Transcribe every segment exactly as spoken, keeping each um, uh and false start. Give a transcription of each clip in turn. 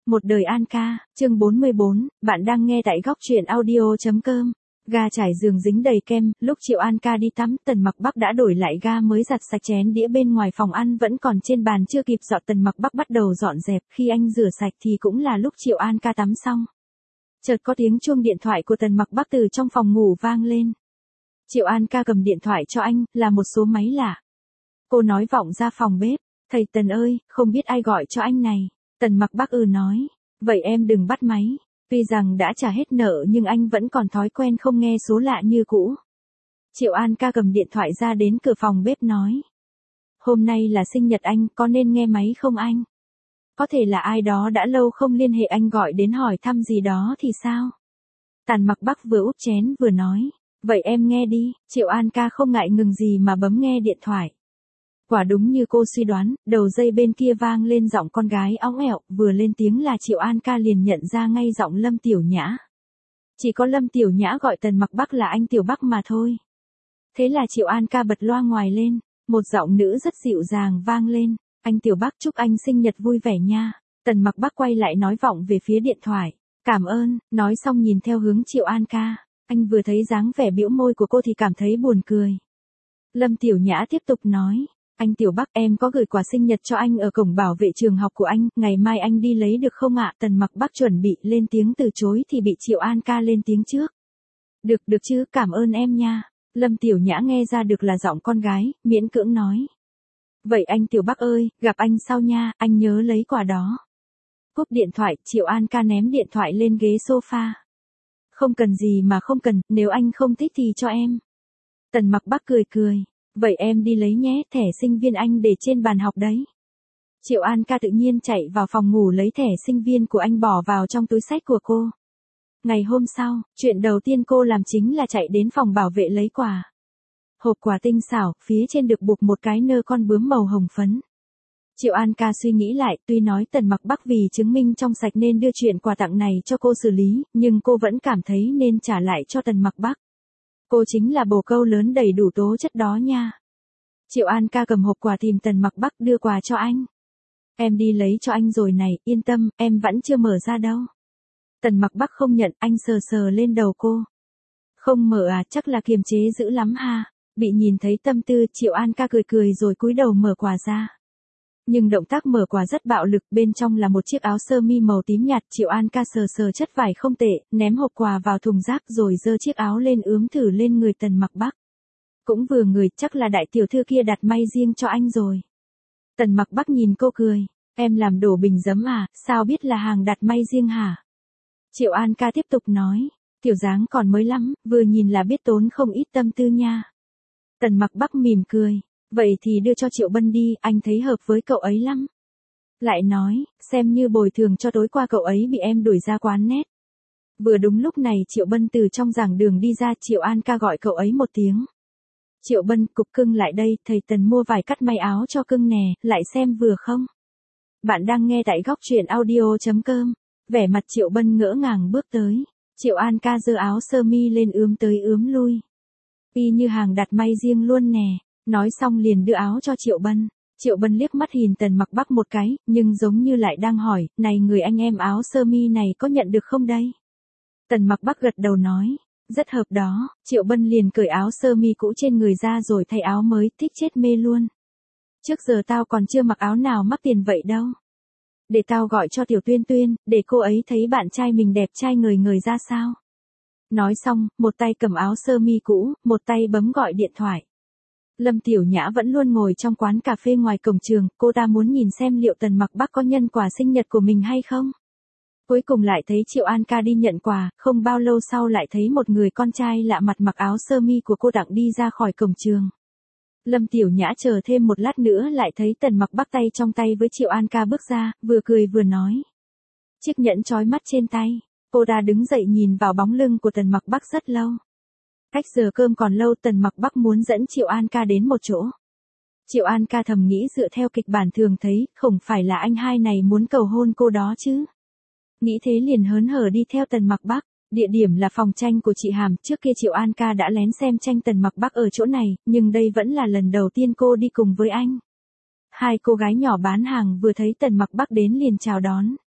Một đời An ca, chương bốn mươi bốn, bạn đang nghe tại góc truyện audio chấm com. Ga trải giường dính đầy kem, lúc Triệu An ca đi tắm, Tần Mặc Bắc đã đổi lại ga mới giặt sạch chén đĩa bên ngoài phòng ăn vẫn còn trên bàn chưa kịp dọn. Tần Mặc Bắc bắt đầu dọn dẹp, khi anh rửa sạch thì cũng là lúc Triệu An ca tắm xong. Chợt có tiếng chuông điện thoại của Tần Mặc Bắc từ trong phòng ngủ vang lên. Triệu An ca cầm điện thoại cho anh, là một số máy lạ. Cô nói vọng ra phòng bếp, thầy Tần ơi, không biết ai gọi cho anh này. Tần Mặc Bắc ừ nói, vậy em đừng bắt máy. Tuy rằng đã trả hết nợ nhưng anh vẫn còn thói quen không nghe số lạ như cũ. Triệu An ca cầm điện thoại ra đến cửa phòng bếp nói. Hôm nay là sinh nhật anh, có nên nghe máy không anh? Có thể là ai đó đã lâu không liên hệ anh gọi đến hỏi thăm gì đó thì sao? Tần Mặc Bắc vừa úp chén vừa nói. Vậy em nghe đi. Triệu An ca không ngại ngừng gì mà bấm nghe điện thoại. Quả đúng như cô suy đoán, đầu dây bên kia vang lên giọng con gái óng ẹo, vừa lên tiếng là Triệu An ca liền nhận ra ngay giọng Lâm Tiểu Nhã. Chỉ có Lâm Tiểu Nhã gọi Tần Mặc Bắc là anh Tiểu Bắc mà thôi. Thế là Triệu An ca bật loa ngoài lên, một giọng nữ rất dịu dàng vang lên, anh Tiểu Bắc chúc anh sinh nhật vui vẻ nha. Tần Mặc Bắc quay lại nói vọng về phía điện thoại, cảm ơn, nói xong nhìn theo hướng Triệu An ca, anh vừa thấy dáng vẻ bĩu môi của cô thì cảm thấy buồn cười. Lâm Tiểu Nhã tiếp tục nói. Anh Tiểu Bắc, em có gửi quà sinh nhật cho anh ở cổng bảo vệ trường học của anh, ngày mai anh đi lấy được không ạ? Tần Mặc Bắc chuẩn bị lên tiếng từ chối thì bị Triệu An ca lên tiếng trước. Được, được chứ, cảm ơn em nha. Lâm Tiểu Nhã nghe ra được là giọng con gái, miễn cưỡng nói. Vậy anh Tiểu Bắc ơi, gặp anh sau nha, anh nhớ lấy quà đó. Cúp điện thoại, Triệu An ca ném điện thoại lên ghế sofa. Không cần gì mà không cần, nếu anh không thích thì cho em. Tần Mặc Bắc cười cười. Vậy em đi lấy nhé, thẻ sinh viên anh để trên bàn học đấy. Triệu An ca tự nhiên chạy vào phòng ngủ lấy thẻ sinh viên của anh bỏ vào trong túi xách của cô. Ngày hôm sau, chuyện đầu tiên cô làm chính là chạy đến phòng bảo vệ lấy quà. Hộp quà tinh xảo, phía trên được buộc một cái nơ con bướm màu hồng phấn. Triệu An ca suy nghĩ lại, tuy nói Tần Mặc Bắc vì chứng minh trong sạch nên đưa chuyện quà tặng này cho cô xử lý, nhưng cô vẫn cảm thấy nên trả lại cho Tần Mặc Bắc. Cô chính là bồ câu lớn đầy đủ tố chất đó nha. Triệu An ca cầm hộp quà tìm Tần Mặc Bắc đưa quà cho anh. Em đi lấy cho anh rồi này, yên tâm, em vẫn chưa mở ra đâu. Tần Mặc Bắc không nhận, anh sờ sờ lên đầu cô. Không mở à, chắc là kiềm chế dữ lắm ha. Bị nhìn thấy tâm tư, Triệu An ca cười cười rồi cúi đầu mở quà ra. Nhưng động tác mở quà rất bạo lực, bên trong là một chiếc áo sơ mi màu tím nhạt. Triệu An ca sờ sờ chất vải không tệ, ném hộp quà vào thùng rác rồi giơ chiếc áo lên ướm thử lên người Tần Mặc Bắc. Cũng vừa người, chắc là đại tiểu thư kia đặt may riêng cho anh rồi. Tần Mặc Bắc nhìn cô cười, em làm đổ bình giấm à, sao biết là hàng đặt may riêng hả? Triệu An ca tiếp tục nói, tiểu dáng còn mới lắm, vừa nhìn là biết tốn không ít tâm tư nha. Tần Mặc Bắc mỉm cười. Vậy thì đưa cho Triệu Bân đi, anh thấy hợp với cậu ấy lắm. Lại nói, xem như bồi thường cho tối qua cậu ấy bị em đuổi ra quán net. Vừa đúng lúc này Triệu Bân từ trong giảng đường đi ra, Triệu An ca gọi cậu ấy một tiếng. Triệu Bân, cục cưng lại đây, thầy Tần mua vài cắt may áo cho cưng nè, lại xem vừa không? Bạn đang nghe tại góc truyện audio chấm com. Vẻ mặt Triệu Bân ngỡ ngàng bước tới. Triệu An ca giơ áo sơ mi lên ướm tới ướm lui. Y như hàng đặt may riêng luôn nè. Nói xong liền đưa áo cho Triệu Bân. Triệu Bân liếc mắt nhìn Tần Mặc Bắc một cái, nhưng giống như lại đang hỏi, này người anh em áo sơ mi này có nhận được không đây? Tần Mặc Bắc gật đầu nói, rất hợp đó. Triệu Bân liền cởi áo sơ mi cũ trên người ra rồi thay áo mới, thích chết mê luôn. Trước giờ tao còn chưa mặc áo nào mắc tiền vậy đâu. Để tao gọi cho Tiểu Tuyên Tuyên, để cô ấy thấy bạn trai mình đẹp trai ngời ngời ra sao. Nói xong, một tay cầm áo sơ mi cũ, một tay bấm gọi điện thoại. Lâm Tiểu Nhã vẫn luôn ngồi trong quán cà phê ngoài cổng trường, cô ta muốn nhìn xem liệu Tần Mặc Bắc có nhân quà sinh nhật của mình hay không. Cuối cùng lại thấy Triệu An ca đi nhận quà, không bao lâu sau lại thấy một người con trai lạ mặt mặc áo sơ mi của cô tặng đi ra khỏi cổng trường. Lâm Tiểu Nhã chờ thêm một lát nữa lại thấy Tần Mặc Bắc tay trong tay với Triệu An ca bước ra, vừa cười vừa nói. Chiếc nhẫn chói mắt trên tay, cô ta đứng dậy nhìn vào bóng lưng của Tần Mặc Bắc rất lâu. Cách giờ cơm còn lâu, Tần Mặc Bắc muốn dẫn Triệu An ca đến một chỗ. Triệu An ca thầm nghĩ dựa theo kịch bản thường thấy, không phải là anh hai này muốn cầu hôn cô đó chứ. Nghĩ thế liền hớn hở đi theo Tần Mặc Bắc. Địa điểm là phòng tranh của chị Hàm, trước kia Triệu An ca đã lén xem tranh Tần Mặc Bắc ở chỗ này, nhưng đây vẫn là lần đầu tiên cô đi cùng với anh. Hai cô gái nhỏ bán hàng vừa thấy Tần Mặc Bắc đến liền chào đón.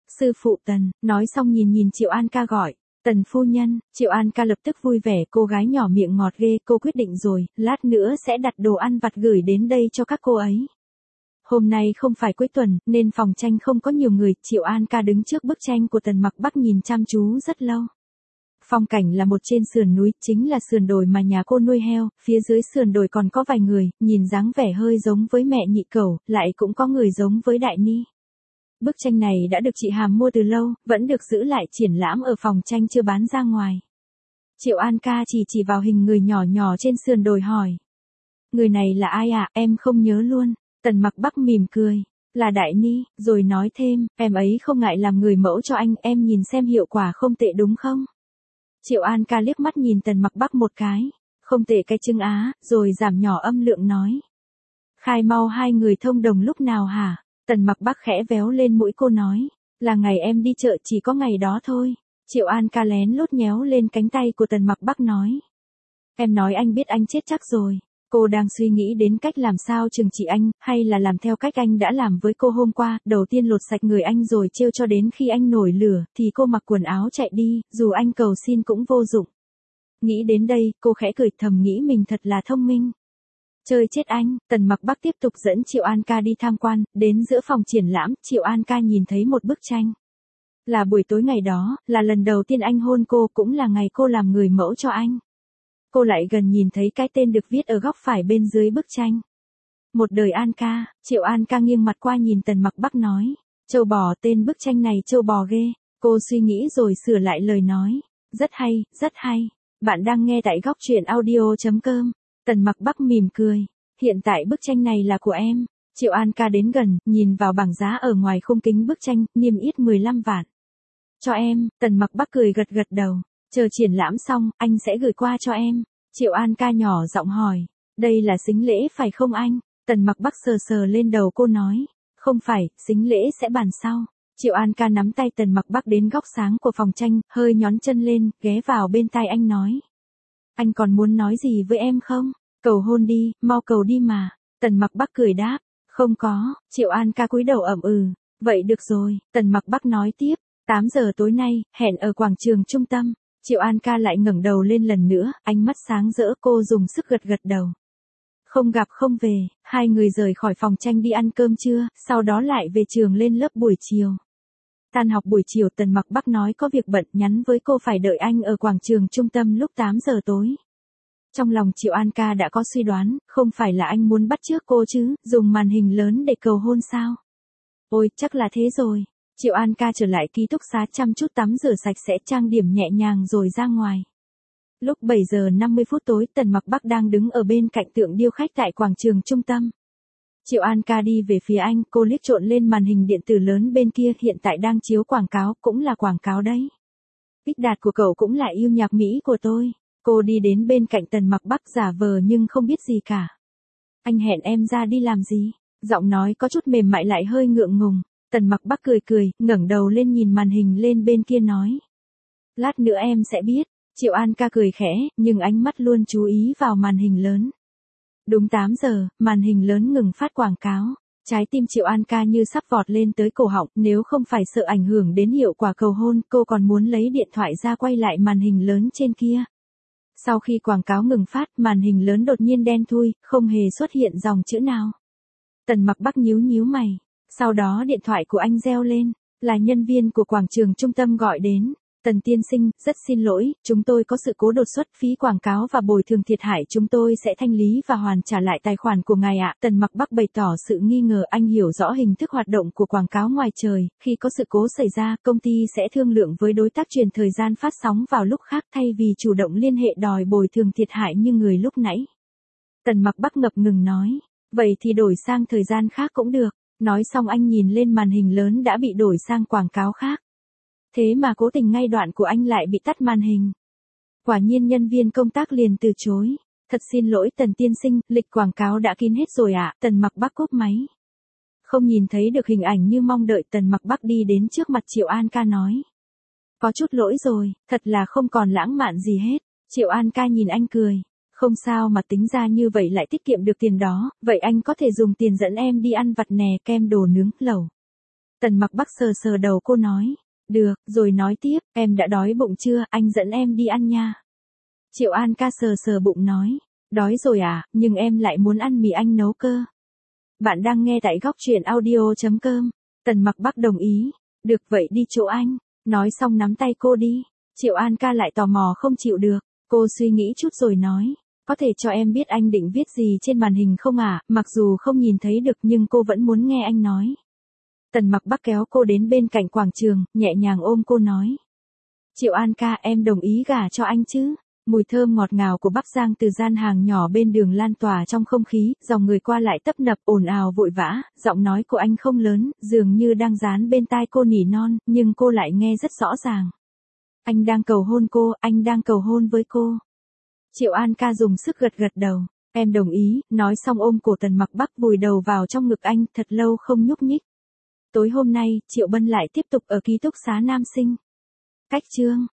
Sư phụ Tần, nói xong nhìn nhìn Triệu An ca gọi. Tần phu nhân, Triệu An ca lập tức vui vẻ, cô gái nhỏ miệng ngọt ghê, cô quyết định rồi, lát nữa sẽ đặt đồ ăn vặt gửi đến đây cho các cô ấy. Hôm nay không phải cuối tuần, nên phòng tranh không có nhiều người, Triệu An ca đứng trước bức tranh của Tần Mặc Bắc nhìn chăm chú rất lâu. Phong cảnh là một trên sườn núi, chính là sườn đồi mà nhà cô nuôi heo, phía dưới sườn đồi còn có vài người, nhìn dáng vẻ hơi giống với mẹ Nhị Cẩu, lại cũng có người giống với Đại Ni. Bức tranh này đã được chị Hàm mua từ lâu, vẫn được giữ lại triển lãm ở phòng tranh chưa bán ra ngoài. Triệu An ca chỉ chỉ vào hình người nhỏ nhỏ trên sườn đồi hỏi. Người này là ai ạ, à? Em không nhớ luôn. Tần Mặc Bắc mỉm cười. Là Đại Ni, rồi nói thêm, em ấy không ngại làm người mẫu cho anh, em nhìn xem hiệu quả không tệ đúng không? Triệu An ca liếc mắt nhìn Tần Mặc Bắc một cái. Không tệ cái chưng á, rồi giảm nhỏ âm lượng nói. Khai mau hai người thông đồng lúc nào hả? Tần Mặc Bắc khẽ véo lên mũi cô nói. Là ngày em đi chợ chỉ có ngày đó thôi. Triệu An ca lén lút nhéo lên cánh tay của Tần Mặc Bắc nói. Em nói anh biết anh chết chắc rồi. Cô đang suy nghĩ đến cách làm sao trừng trị anh, hay là làm theo cách anh đã làm với cô hôm qua, đầu tiên lột sạch người anh rồi trêu cho đến khi anh nổi lửa, thì cô mặc quần áo chạy đi, dù anh cầu xin cũng vô dụng. Nghĩ đến đây, cô khẽ cười thầm nghĩ mình thật là thông minh. Chơi chết anh, Tần Mặc Bắc tiếp tục dẫn Triệu An ca đi tham quan, đến giữa phòng triển lãm, Triệu An ca nhìn thấy một bức tranh. Là buổi tối ngày đó, là lần đầu tiên anh hôn cô, cũng là ngày cô làm người mẫu cho anh. Cô lại gần nhìn thấy cái tên được viết ở góc phải bên dưới bức tranh. Một đời An ca, Triệu An ca nghiêng mặt qua nhìn Tần Mặc Bắc nói. Châu bò, tên bức tranh này châu bò ghê. Cô suy nghĩ rồi sửa lại lời nói. Rất hay, rất hay. Bạn đang nghe tại góc truyện audio chấm com. Tần Mặc Bắc mỉm cười. Hiện tại bức tranh này là của em. Triệu An ca đến gần, nhìn vào bảng giá ở ngoài khung kính bức tranh, niêm yết mười lăm vạn. Cho em, Tần Mặc Bắc cười gật gật đầu. Chờ triển lãm xong, anh sẽ gửi qua cho em. Triệu An ca nhỏ giọng hỏi. Đây là sính lễ phải không anh? Tần Mặc Bắc sờ sờ lên đầu cô nói. Không phải, sính lễ sẽ bàn sau. Triệu An ca nắm tay Tần Mặc Bắc đến góc sáng của phòng tranh, hơi nhón chân lên, ghé vào bên tai anh nói. Anh còn muốn nói gì với em không? Cầu hôn đi, mau cầu đi mà. Tần Mặc Bắc cười đáp. Không có, Triệu An ca cúi đầu ậm ừ. Vậy được rồi, Tần Mặc Bắc nói tiếp. tám giờ tối nay, hẹn ở quảng trường trung tâm. Triệu An ca lại ngẩng đầu lên lần nữa, ánh mắt sáng rỡ, cô dùng sức gật gật đầu. Không gặp không về, hai người rời khỏi phòng tranh đi ăn cơm trưa, sau đó lại về trường lên lớp buổi chiều. Tan học buổi chiều Tần Mặc Bắc nói có việc bận, nhắn với cô phải đợi anh ở quảng trường trung tâm lúc tám giờ tối. Trong lòng Triệu An ca đã có suy đoán, không phải là anh muốn bắt chước cô chứ, dùng màn hình lớn để cầu hôn sao? Ôi, chắc là thế rồi. Triệu An ca trở lại ký túc xá chăm chút tắm rửa sạch sẽ trang điểm nhẹ nhàng rồi ra ngoài. Lúc bảy giờ năm mươi phút tối Tần Mặc Bắc đang đứng ở bên cạnh tượng điêu khắc tại quảng trường trung tâm. Triệu An ca đi về phía anh, cô liếc trộn lên màn hình điện tử lớn bên kia hiện tại đang chiếu quảng cáo, cũng là quảng cáo đấy. Bích Đạt của cậu cũng là yêu nhạc Mỹ của tôi. Cô đi đến bên cạnh Tần Mặc Bắc giả vờ nhưng không biết gì cả. Anh hẹn em ra đi làm gì? Giọng nói có chút mềm mại lại hơi ngượng ngùng. Tần Mặc Bắc cười cười, ngẩng đầu lên nhìn màn hình lên bên kia nói. Lát nữa em sẽ biết. Triệu An ca cười khẽ, nhưng ánh mắt luôn chú ý vào màn hình lớn. Đúng tám giờ, màn hình lớn ngừng phát quảng cáo. Trái tim Triệu An ca như sắp vọt lên tới cổ họng, nếu không phải sợ ảnh hưởng đến hiệu quả cầu hôn, cô còn muốn lấy điện thoại ra quay lại màn hình lớn trên kia. Sau khi quảng cáo ngừng phát, màn hình lớn đột nhiên đen thui, không hề xuất hiện dòng chữ nào. Tần Mặc Bắc nhíu nhíu mày. Sau đó điện thoại của anh reo lên, là nhân viên của quảng trường trung tâm gọi đến. Tần tiên sinh, rất xin lỗi, chúng tôi có sự cố đột xuất, phí quảng cáo và bồi thường thiệt hại chúng tôi sẽ thanh lý và hoàn trả lại tài khoản của ngài ạ. Tần Mặc Bắc bày tỏ sự nghi ngờ, anh hiểu rõ hình thức hoạt động của quảng cáo ngoài trời, khi có sự cố xảy ra, công ty sẽ thương lượng với đối tác chuyển thời gian phát sóng vào lúc khác thay vì chủ động liên hệ đòi bồi thường thiệt hại như người lúc nãy. Tần Mặc Bắc ngập ngừng nói, vậy thì đổi sang thời gian khác cũng được. Nói xong anh nhìn lên màn hình lớn đã bị đổi sang quảng cáo khác. Thế mà cố tình ngay đoạn của anh lại bị tắt màn hình. Quả nhiên nhân viên công tác liền từ chối. Thật xin lỗi Tần tiên sinh, lịch quảng cáo đã kín hết rồi ạ. Tần Mặc Bắc cúp máy. Không nhìn thấy được hình ảnh như mong đợi, Tần Mặc Bắc đi đến trước mặt Triệu An ca nói. Có chút lỗi rồi, thật là không còn lãng mạn gì hết. Triệu An ca nhìn anh cười. Không sao mà tính ra như vậy lại tiết kiệm được tiền đó, vậy anh có thể dùng tiền dẫn em đi ăn vặt nè, kem đồ nướng, lẩu. Tần Mặc Bắc sờ sờ đầu cô nói. Được, rồi nói tiếp, em đã đói bụng chưa, anh dẫn em đi ăn nha. Triệu An ca sờ sờ bụng nói. Đói rồi à, nhưng em lại muốn ăn mì anh nấu cơ. Bạn đang nghe tại góc truyện audio.com. Tần Mặc Bắc đồng ý. Được vậy đi chỗ anh. Nói xong nắm tay cô đi. Triệu An ca lại tò mò không chịu được. Cô suy nghĩ chút rồi nói. Có thể cho em biết anh định viết gì trên màn hình không à, mặc dù không nhìn thấy được nhưng cô vẫn muốn nghe anh nói. Tần Mặc Bắc kéo cô đến bên cạnh quảng trường, nhẹ nhàng ôm cô nói. Triệu An ca, em đồng ý gả cho anh chứ? Mùi thơm ngọt ngào của Bắc Giang từ gian hàng nhỏ bên đường lan tỏa trong không khí, dòng người qua lại tấp nập ồn ào vội vã, giọng nói của anh không lớn, dường như đang dán bên tai cô nỉ non, nhưng cô lại nghe rất rõ ràng. Anh đang cầu hôn cô, anh đang cầu hôn với cô. Triệu An ca dùng sức gật gật đầu. Em đồng ý, nói xong ôm cổ Tần Mặc Bắc vùi đầu vào trong ngực anh, thật lâu không nhúc nhích. Tối hôm nay, Triệu Bân lại tiếp tục ở ký túc xá nam sinh. Cách chương